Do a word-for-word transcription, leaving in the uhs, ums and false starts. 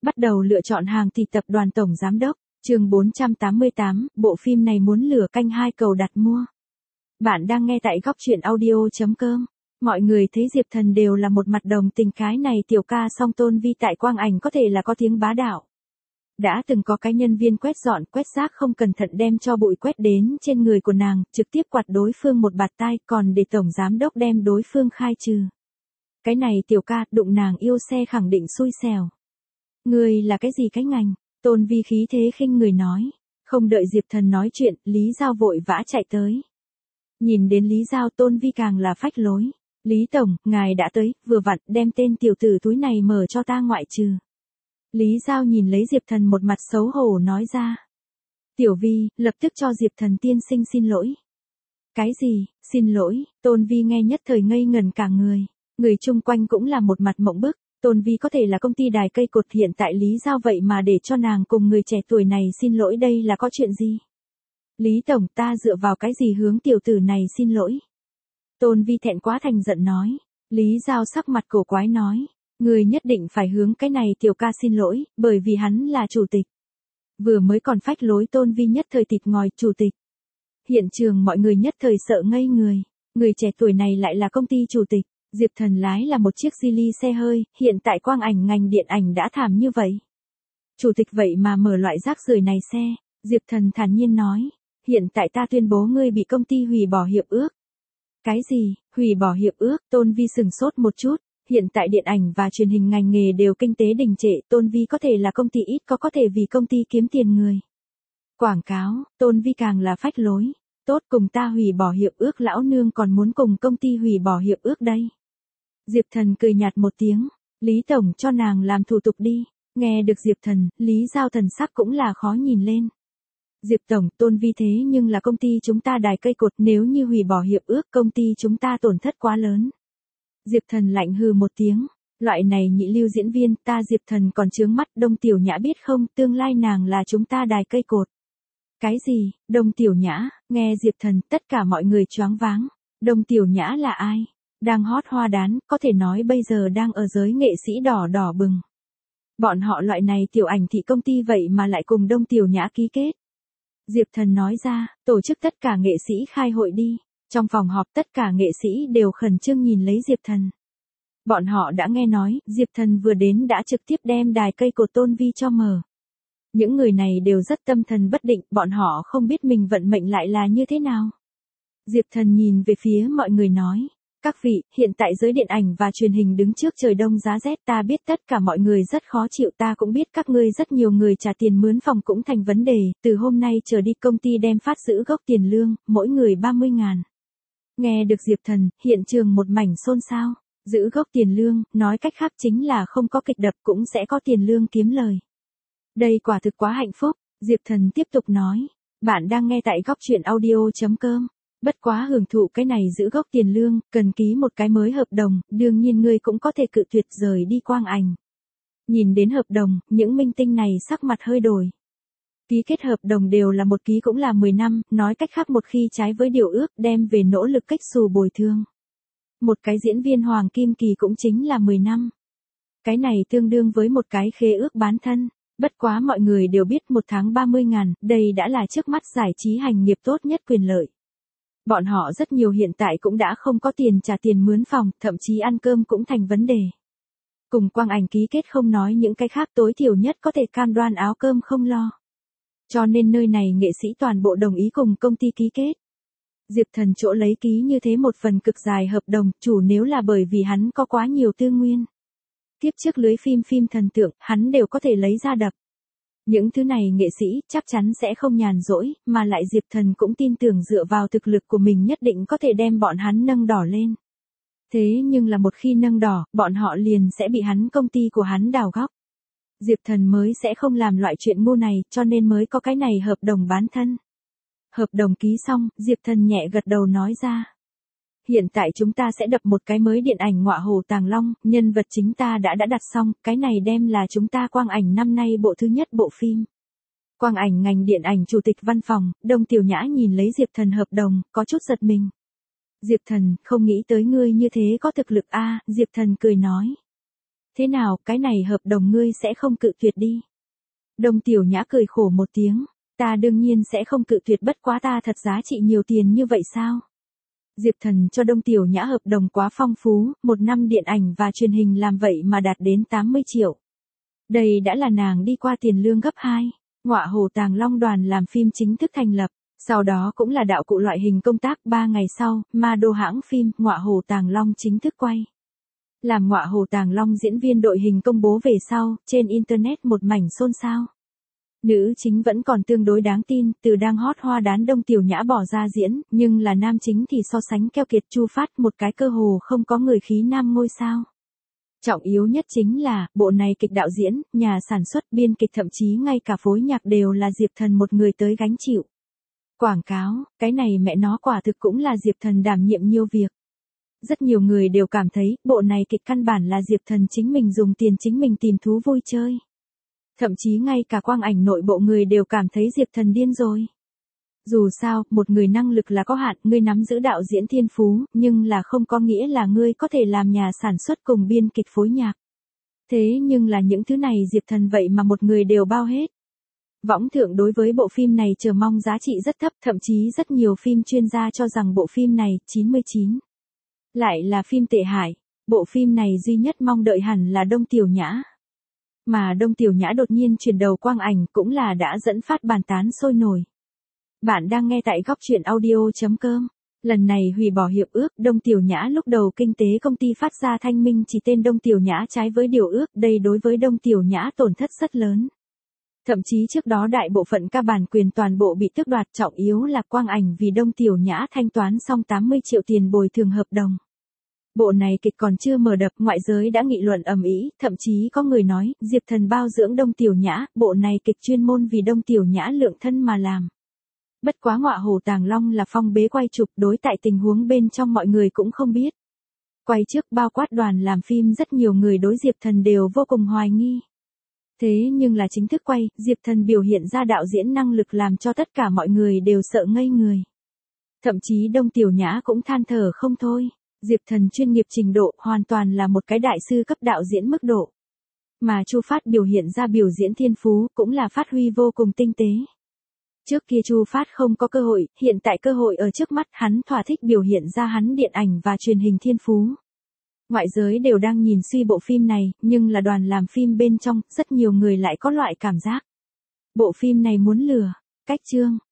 Bắt đầu lựa chọn hàng thì tập đoàn tổng giám đốc, chương bốn trăm tám mươi tám, bộ phim này muốn lửa canh hai cầu đặt mua. Bạn đang nghe tại góc truyện audio chấm com. Mọi người thấy Diệp Thần đều là một mặt đồng tình, cái này tiểu ca song Tôn Vi tại quang ảnh có thể là có tiếng bá đạo. Đã từng có cái nhân viên quét dọn quét rác không cẩn thận đem cho bụi quét đến trên người của nàng, trực tiếp quạt đối phương một bạt tai, còn để tổng giám đốc đem đối phương khai trừ. Cái này tiểu ca đụng nàng yêu xe khẳng định xui xẻo. Người là cái gì cái ngành? Tôn Vi khí thế khinh người nói. Không đợi Diệp Thần nói chuyện, Lý Giao vội vã chạy tới. Nhìn đến Lý Giao, Tôn Vi càng là phách lối. Lý Tổng, ngài đã tới, vừa vặn đem tên tiểu tử túi này mở cho ta ngoại trừ. Lý Giao nhìn lấy Diệp Thần một mặt xấu hổ nói ra. Tiểu Vi, lập tức cho Diệp Thần tiên sinh xin lỗi. Cái gì, xin lỗi? Tôn Vi nghe nhất thời ngây ngần cả người. Người chung quanh cũng là một mặt mộng bức. Tôn Vi có thể là công ty đài cây cột, hiện tại Lý Giao vậy mà để cho nàng cùng người trẻ tuổi này xin lỗi, đây là có chuyện gì? Lý Tổng, ta dựa vào cái gì hướng tiểu tử này xin lỗi? Tôn Vi thẹn quá thành giận nói. Lý Giao sắc mặt cổ quái nói. Người nhất định phải hướng cái này tiểu ca xin lỗi, bởi vì hắn là chủ tịch. Vừa mới còn phách lối, Tôn Vi nhất thời tịt ngòi, chủ tịch. Hiện trường mọi người nhất thời sợ ngây người. Người trẻ tuổi này lại là công ty chủ tịch. Diệp Thần lái là một chiếc Geely xe hơi, hiện tại quang ảnh ngành điện ảnh đã thảm như vậy. Chủ tịch vậy mà mở loại rác rưởi này xe. Diệp Thần thản nhiên nói. Hiện tại ta tuyên bố ngươi bị công ty hủy bỏ hiệp ước. Cái gì, hủy bỏ hiệp ước? Tôn Vi sừng sốt một chút. Hiện tại điện ảnh và truyền hình ngành nghề đều kinh tế đình trệ, Tôn Vi có thể là công ty ít có có thể vì công ty kiếm tiền người. Quảng cáo, Tôn Vi càng là phách lối. Tốt, cùng ta hủy bỏ hiệp ước, lão nương còn muốn cùng công ty hủy bỏ hiệp ước đây. Diệp Thần cười nhạt một tiếng. Lý Tổng, cho nàng làm thủ tục đi. Nghe được Diệp Thần, Lý Giao thần sắc cũng là khó nhìn lên. Diệp Tổng, Tôn Vi thế nhưng là công ty chúng ta đài cây cột, nếu như hủy bỏ hiệp ước công ty chúng ta tổn thất quá lớn. Diệp Thần lạnh hừ một tiếng. Loại này nhị lưu diễn viên, ta Diệp Thần còn chướng mắt. Đông Tiểu Nhã biết không, tương lai nàng là chúng ta đài cây cột. Cái gì, Đông Tiểu Nhã? Nghe Diệp Thần, tất cả mọi người choáng váng. Đông Tiểu Nhã là ai? Đang hot hoa đán, có thể nói bây giờ đang ở giới nghệ sĩ đỏ đỏ bừng. Bọn họ loại này tiểu ảnh thị công ty vậy mà lại cùng Đông Tiểu Nhã ký kết. Diệp Thần nói ra, tổ chức tất cả nghệ sĩ khai hội đi. Trong phòng họp tất cả nghệ sĩ đều khẩn trương nhìn lấy Diệp Thần. Bọn họ đã nghe nói, Diệp Thần vừa đến đã trực tiếp đem đài cây cột Tôn Vi cho mở. Những người này đều rất tâm thần bất định, bọn họ không biết mình vận mệnh lại là như thế nào. Diệp Thần nhìn về phía mọi người nói. Các vị, hiện tại giới điện ảnh và truyền hình đứng trước trời đông giá rét, ta biết tất cả mọi người rất khó chịu, ta cũng biết các ngươi rất nhiều người trả tiền mướn phòng cũng thành vấn đề, từ hôm nay trở đi công ty đem phát giữ gốc tiền lương, mỗi người ba mươi ngàn. Nghe được Diệp Thần, hiện trường một mảnh xôn xao. Giữ gốc tiền lương, nói cách khác chính là không có kịch đập cũng sẽ có tiền lương kiếm lời. Đây quả thực quá hạnh phúc. Diệp Thần tiếp tục nói. Bạn đang nghe tại góc truyện audio chấm com. Bất quá hưởng thụ cái này giữ gốc tiền lương, cần ký một cái mới hợp đồng, đương nhiên ngươi cũng có thể cự tuyệt rời đi quang ảnh. Nhìn đến hợp đồng, những minh tinh này sắc mặt hơi đổi. Ký kết hợp đồng đều là một ký cũng là mười năm, nói cách khác một khi trái với điều ước đem về nỗ lực cách xù bồi thường. Một cái diễn viên Hoàng Kim Kỳ cũng chính là mười năm. Cái này tương đương với một cái khế ước bán thân. Bất quá mọi người đều biết một tháng ba mươi ngàn, đây đã là trước mắt giải trí hành nghiệp tốt nhất quyền lợi. Bọn họ rất nhiều hiện tại cũng đã không có tiền trả tiền mướn phòng, thậm chí ăn cơm cũng thành vấn đề. Cùng quang ảnh ký kết không nói những cái khác, tối thiểu nhất có thể cam đoan áo cơm không lo. Cho nên nơi này nghệ sĩ toàn bộ đồng ý cùng công ty ký kết. Diệp Thần chỗ lấy ký như thế một phần cực dài hợp đồng, chủ nếu là bởi vì hắn có quá nhiều tư nguyên. Tiếp trước lưới phim phim thần tượng, hắn đều có thể lấy ra đập. Những thứ này nghệ sĩ chắc chắn sẽ không nhàn rỗi, mà lại Diệp Thần cũng tin tưởng dựa vào thực lực của mình nhất định có thể đem bọn hắn nâng đỏ lên. Thế nhưng là một khi nâng đỏ, bọn họ liền sẽ bị hắn công ty của hắn đào góc. Diệp Thần mới sẽ không làm loại chuyện ngu này, cho nên mới có cái này hợp đồng bán thân. Hợp đồng ký xong, Diệp Thần nhẹ gật đầu nói ra. Hiện tại chúng ta sẽ đập một cái mới điện ảnh Ngọa Hổ Tàng Long, nhân vật chính ta đã đã đặt xong, cái này đem là chúng ta quang ảnh năm nay bộ thứ nhất bộ phim. Quang ảnh ngành điện ảnh chủ tịch văn phòng, Đông Tiểu Nhã nhìn lấy Diệp Thần hợp đồng, có chút giật mình. Diệp Thần, không nghĩ tới ngươi như thế có thực lực a, Diệp Thần cười nói. Thế nào, cái này hợp đồng ngươi sẽ không cự tuyệt đi. Đông Tiểu Nhã cười khổ một tiếng, ta đương nhiên sẽ không cự tuyệt, bất quá ta thật giá trị nhiều tiền như vậy sao? Diệp Thần cho Đông Tiểu Nhã hợp đồng quá phong phú, một năm điện ảnh và truyền hình làm vậy mà đạt đến tám mươi triệu. Đây đã là nàng đi qua tiền lương gấp hai. Ngọa Hổ Tàng Long đoàn làm phim chính thức thành lập, sau đó cũng là đạo cụ loại hình công tác. Ba ngày sau, ma đô hãng phim Ngọa Hổ Tàng Long chính thức quay. Làm Ngọa Hổ Tàng Long diễn viên đội hình công bố về sau, trên internet một mảnh xôn xao. Nữ chính vẫn còn tương đối đáng tin, từ đang hot hoa đán Đông Tiểu Nhã bỏ ra diễn, nhưng là nam chính thì so sánh keo kiệt Chu Phát, một cái cơ hồ không có người khí nam ngôi sao. Trọng yếu nhất chính là, bộ này kịch đạo diễn, nhà sản xuất, biên kịch thậm chí ngay cả phối nhạc đều là Diệp Thần một người tới gánh chịu. Quảng cáo, cái này mẹ nó quả thực cũng là Diệp Thần đảm nhiệm nhiều việc. Rất nhiều người đều cảm thấy, bộ này kịch căn bản là Diệp Thần chính mình dùng tiền chính mình tìm thú vui chơi. Thậm chí ngay cả quang ảnh nội bộ người đều cảm thấy Diệp Thần điên rồi. Dù sao, một người năng lực là có hạn, ngươi nắm giữ đạo diễn thiên phú, nhưng là không có nghĩa là ngươi có thể làm nhà sản xuất cùng biên kịch phối nhạc. Thế nhưng là những thứ này Diệp Thần vậy mà một người đều bao hết. Võng thượng đối với bộ phim này chờ mong giá trị rất thấp, thậm chí rất nhiều phim chuyên gia cho rằng bộ phim này, chín mươi chín. Lại là phim tệ hại, bộ phim này duy nhất mong đợi hẳn là Đông Tiểu Nhã. Mà Đông Tiểu Nhã đột nhiên chuyển đầu quang ảnh cũng là đã dẫn phát bàn tán sôi nổi. Bạn đang nghe tại góc truyện audio chấm com. Lần này hủy bỏ hiệp ước, Đông Tiểu Nhã lúc đầu kinh tế công ty phát ra thanh minh chỉ tên Đông Tiểu Nhã trái với điều ước, đây đối với Đông Tiểu Nhã tổn thất rất lớn. Thậm chí trước đó đại bộ phận ca bản quyền toàn bộ bị tước đoạt, trọng yếu là quang ảnh vì Đông Tiểu Nhã thanh toán xong tám mươi triệu tiền bồi thường hợp đồng. Bộ này kịch còn chưa mở đập, ngoại giới đã nghị luận ầm ĩ, thậm chí có người nói, Diệp Thần bao dưỡng Đông Tiểu Nhã, bộ này kịch chuyên môn vì Đông Tiểu Nhã lượng thân mà làm. Bất quá Ngọa Hổ Tàng Long là phong bế quay chụp, đối tại tình huống bên trong mọi người cũng không biết. Quay trước bao quát đoàn làm phim rất nhiều người đối Diệp Thần đều vô cùng hoài nghi. Thế nhưng là chính thức quay, Diệp Thần biểu hiện ra đạo diễn năng lực làm cho tất cả mọi người đều sợ ngây người. Thậm chí Đông Tiểu Nhã cũng than thở không thôi. Diệp Thần chuyên nghiệp trình độ hoàn toàn là một cái đại sư cấp đạo diễn mức độ. Mà Chu Phát biểu hiện ra biểu diễn thiên phú cũng là phát huy vô cùng tinh tế. Trước kia Chu Phát không có cơ hội, hiện tại cơ hội ở trước mắt, hắn thỏa thích biểu hiện ra hắn điện ảnh và truyền hình thiên phú. Ngoại giới đều đang nhìn suy bộ phim này, nhưng là đoàn làm phim bên trong, rất nhiều người lại có loại cảm giác. Bộ phim này muốn lừa, cách chương.